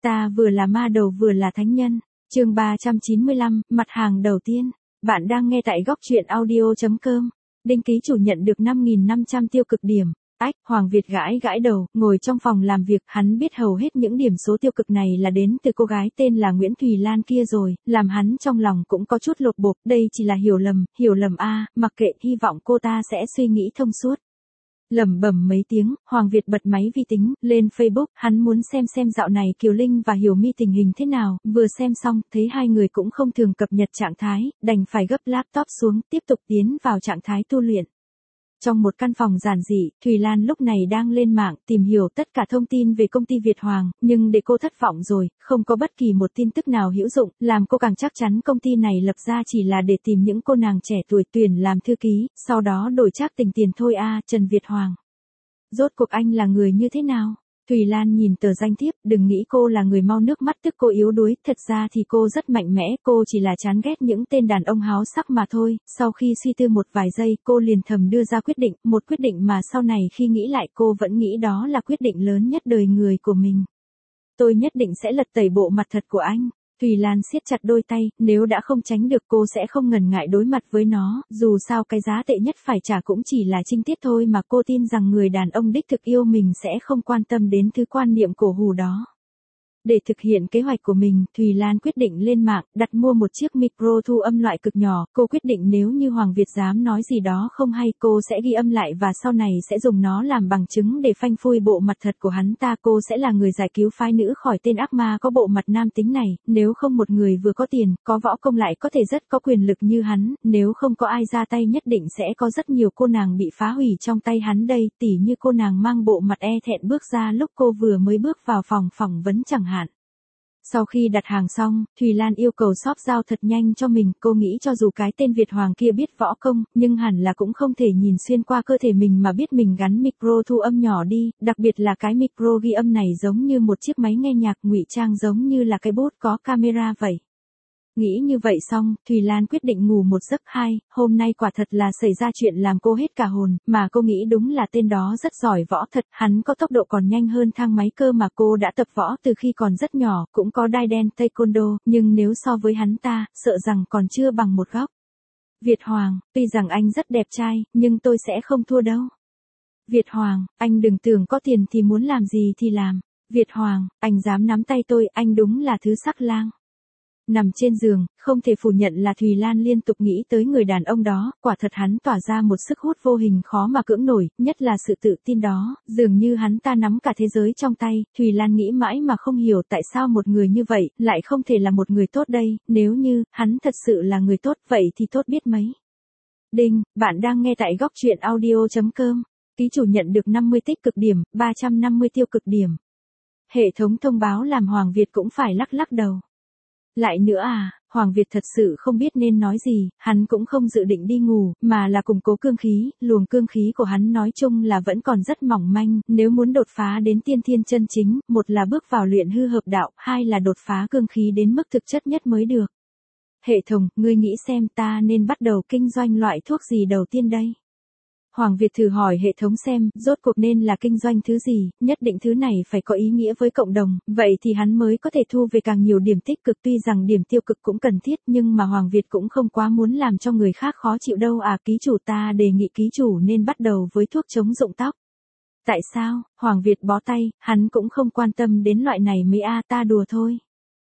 Ta vừa là ma đầu vừa là thánh nhân. Chương 395, mặt hàng đầu tiên. Bạn đang nghe tại góc truyện audio.com. Đinh ký chủ nhận được 5.500 tiêu cực điểm. Ách, Hoàng Việt gãi gãi đầu, ngồi trong phòng làm việc, hắn biết hầu hết những điểm số tiêu cực này là đến từ cô gái tên là Nguyễn Thùy Lan kia rồi, làm hắn trong lòng cũng có chút lột bột, đây chỉ là hiểu lầm a, mặc kệ, hy vọng cô ta sẽ suy nghĩ thông suốt. Lẩm bẩm mấy tiếng, Hoàng Việt bật máy vi tính, lên Facebook, hắn muốn xem dạo này Kiều Linh và Hiểu My tình hình thế nào, vừa xem xong, thấy hai người cũng không thường cập nhật trạng thái, đành phải gấp laptop xuống, tiếp tục tiến vào trạng thái tu luyện. Trong một căn phòng giản dị, Thùy Lan lúc này đang lên mạng tìm hiểu tất cả thông tin về công ty Việt Hoàng, nhưng để cô thất vọng rồi, không có bất kỳ một tin tức nào hữu dụng, làm cô càng chắc chắn công ty này lập ra chỉ là để tìm những cô nàng trẻ tuổi tuyển làm thư ký, sau đó đổi trác tình tiền thôi a. Trần Việt Hoàng. Rốt cuộc anh là người như thế nào? Thùy Lan nhìn tờ danh thiếp, đừng nghĩ cô là người mau nước mắt tức cô yếu đuối, thật ra thì cô rất mạnh mẽ, cô chỉ là chán ghét những tên đàn ông háo sắc mà thôi. Sau khi suy tư một vài giây, cô liền thầm đưa ra quyết định, một quyết định mà sau này khi nghĩ lại cô vẫn nghĩ đó là quyết định lớn nhất đời người của mình. Tôi nhất định sẽ lật tẩy bộ mặt thật của anh. Thùy Lan siết chặt đôi tay, nếu đã không tránh được cô sẽ không ngần ngại đối mặt với nó, dù sao cái giá tệ nhất phải trả cũng chỉ là trinh tiết thôi mà cô tin rằng người đàn ông đích thực yêu mình sẽ không quan tâm đến thứ quan niệm cổ hủ đó. Để thực hiện kế hoạch của mình, Thùy Lan quyết định lên mạng, đặt mua một chiếc micro thu âm loại cực nhỏ, cô quyết định nếu như Hoàng Việt dám nói gì đó không hay cô sẽ ghi âm lại và sau này sẽ dùng nó làm bằng chứng để phanh phui bộ mặt thật của hắn ta. Cô sẽ là người giải cứu phái nữ khỏi tên ác ma có bộ mặt nam tính này, nếu không một người vừa có tiền, có võ công lại có thể rất có quyền lực như hắn, nếu không có ai ra tay nhất định sẽ có rất nhiều cô nàng bị phá hủy trong tay hắn đây, tỉ như cô nàng mang bộ mặt e thẹn bước ra lúc cô vừa mới bước vào phòng phỏng vấn chẳng hạn. Sau khi đặt hàng xong, Thùy Lan yêu cầu shop giao thật nhanh cho mình, cô nghĩ cho dù cái tên Việt Hoàng kia biết võ công, nhưng hẳn là cũng không thể nhìn xuyên qua cơ thể mình mà biết mình gắn micro thu âm nhỏ đi, đặc biệt là cái micro ghi âm này giống như một chiếc máy nghe nhạc ngụy trang giống như là cái bốt có camera vậy. Nghĩ như vậy xong, Thùy Lan quyết định ngủ một giấc. Hôm nay quả thật là xảy ra chuyện làm cô hết cả hồn, mà cô nghĩ đúng là tên đó rất giỏi võ thật, hắn có tốc độ còn nhanh hơn thang máy cơ mà cô đã tập võ từ khi còn rất nhỏ, cũng có đai đen taekwondo, nhưng nếu so với hắn ta, sợ rằng còn chưa bằng một góc. Việt Hoàng, tuy rằng anh rất đẹp trai, nhưng tôi sẽ không thua đâu. Việt Hoàng, anh đừng tưởng có tiền thì muốn làm gì thì làm. Việt Hoàng, anh dám nắm tay tôi, anh đúng là thứ sắc lang. Nằm trên giường, không thể phủ nhận là Thùy Lan liên tục nghĩ tới người đàn ông đó, quả thật hắn tỏa ra một sức hút vô hình khó mà cưỡng nổi, nhất là sự tự tin đó, dường như hắn ta nắm cả thế giới trong tay. Thùy Lan nghĩ mãi mà không hiểu tại sao một người như vậy, lại không thể là một người tốt đây, nếu như, hắn thật sự là người tốt, vậy thì tốt biết mấy. Đinh, bạn đang nghe tại góc truyện audio.com, ký chủ nhận được 50 tích cực điểm, 350 tiêu cực điểm. Hệ thống thông báo làm Hoàng Việt cũng phải lắc đầu. Lại nữa à, Hoàng Việt thật sự không biết nên nói gì, hắn cũng không dự định đi ngủ, mà là củng cố cương khí, luồng cương khí của hắn nói chung là vẫn còn rất mỏng manh, nếu muốn đột phá đến tiên thiên chân chính, một là bước vào luyện hư hợp đạo, hai là đột phá cương khí đến mức thực chất nhất mới được. Hệ thống, ngươi nghĩ xem ta nên bắt đầu kinh doanh loại thuốc gì đầu tiên đây? Hoàng Việt thử hỏi hệ thống xem, rốt cuộc nên là kinh doanh thứ gì, nhất định thứ này phải có ý nghĩa với cộng đồng, vậy thì hắn mới có thể thu về càng nhiều điểm tích cực. Tuy rằng điểm tiêu cực cũng cần thiết nhưng mà Hoàng Việt cũng không quá muốn làm cho người khác khó chịu đâu à. Ký chủ, ta đề nghị ký chủ nên bắt đầu với thuốc chống rụng tóc. Tại sao? Hoàng Việt bó tay, hắn cũng không quan tâm đến loại này mấy a, ta đùa thôi.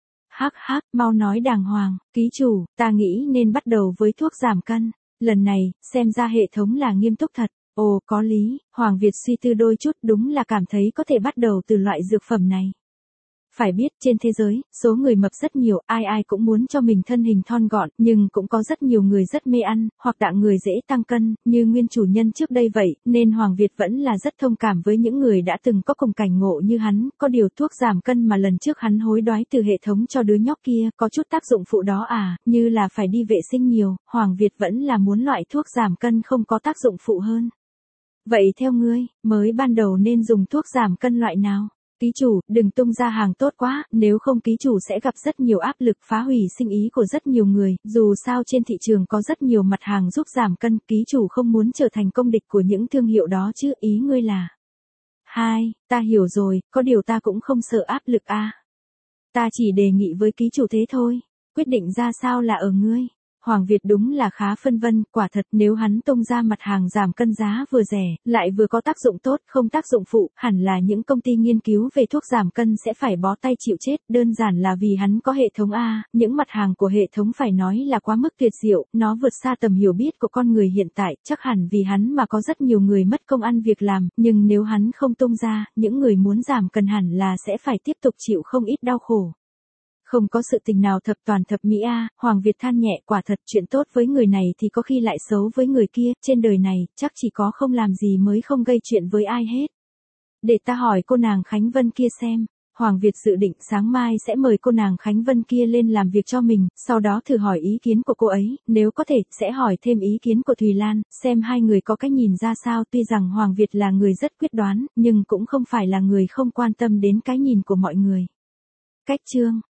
Hắc, mau nói đàng hoàng, ký chủ, ta nghĩ nên bắt đầu với thuốc giảm cân. Lần này, xem ra hệ thống là nghiêm túc thật. Ồ, có lý, Hoàng Việt suy tư đôi chút, đúng là cảm thấy có thể bắt đầu từ loại dược phẩm này. Phải biết, trên thế giới, số người mập rất nhiều, ai cũng muốn cho mình thân hình thon gọn, nhưng cũng có rất nhiều người rất mê ăn, hoặc đặng người dễ tăng cân, như nguyên chủ nhân trước đây vậy, nên Hoàng Việt vẫn là rất thông cảm với những người đã từng có cùng cảnh ngộ như hắn. Có điều thuốc giảm cân mà lần trước hắn hối đoái từ hệ thống cho đứa nhóc kia, có chút tác dụng phụ đó à, như là phải đi vệ sinh nhiều, Hoàng Việt vẫn là muốn loại thuốc giảm cân không có tác dụng phụ hơn. Vậy theo ngươi, mới ban đầu nên dùng thuốc giảm cân loại nào? Ký chủ, đừng tung ra hàng tốt quá, nếu không ký chủ sẽ gặp rất nhiều áp lực phá hủy sinh ý của rất nhiều người, dù sao trên thị trường có rất nhiều mặt hàng giúp giảm cân, ký chủ không muốn trở thành công địch của những thương hiệu đó chứ, ý ngươi là. Ta hiểu rồi, có điều ta cũng không sợ áp lực a. Ta chỉ đề nghị với ký chủ thế thôi, quyết định ra sao là ở ngươi. Hoàng Việt đúng là khá phân vân, quả thật nếu hắn tung ra mặt hàng giảm cân giá vừa rẻ, lại vừa có tác dụng tốt, không tác dụng phụ, hẳn là những công ty nghiên cứu về thuốc giảm cân sẽ phải bó tay chịu chết, đơn giản là vì hắn có hệ thống A, những mặt hàng của hệ thống phải nói là quá mức tuyệt diệu, nó vượt xa tầm hiểu biết của con người hiện tại, chắc hẳn vì hắn mà có rất nhiều người mất công ăn việc làm, nhưng nếu hắn không tung ra, những người muốn giảm cân hẳn là sẽ phải tiếp tục chịu không ít đau khổ. Không có sự tình nào thập toàn thập mỹ a, Hoàng Việt than nhẹ, quả thật chuyện tốt với người này thì có khi lại xấu với người kia, trên đời này, chắc chỉ có không làm gì mới không gây chuyện với ai hết. Để ta hỏi cô nàng Khánh Vân kia xem. Hoàng Việt dự định sáng mai sẽ mời cô nàng Khánh Vân kia lên làm việc cho mình, sau đó thử hỏi ý kiến của cô ấy, nếu có thể, sẽ hỏi thêm ý kiến của Thùy Lan, xem hai người có cách nhìn ra sao. Tuy rằng Hoàng Việt là người rất quyết đoán, nhưng cũng không phải là người không quan tâm đến cái nhìn của mọi người. Cách chương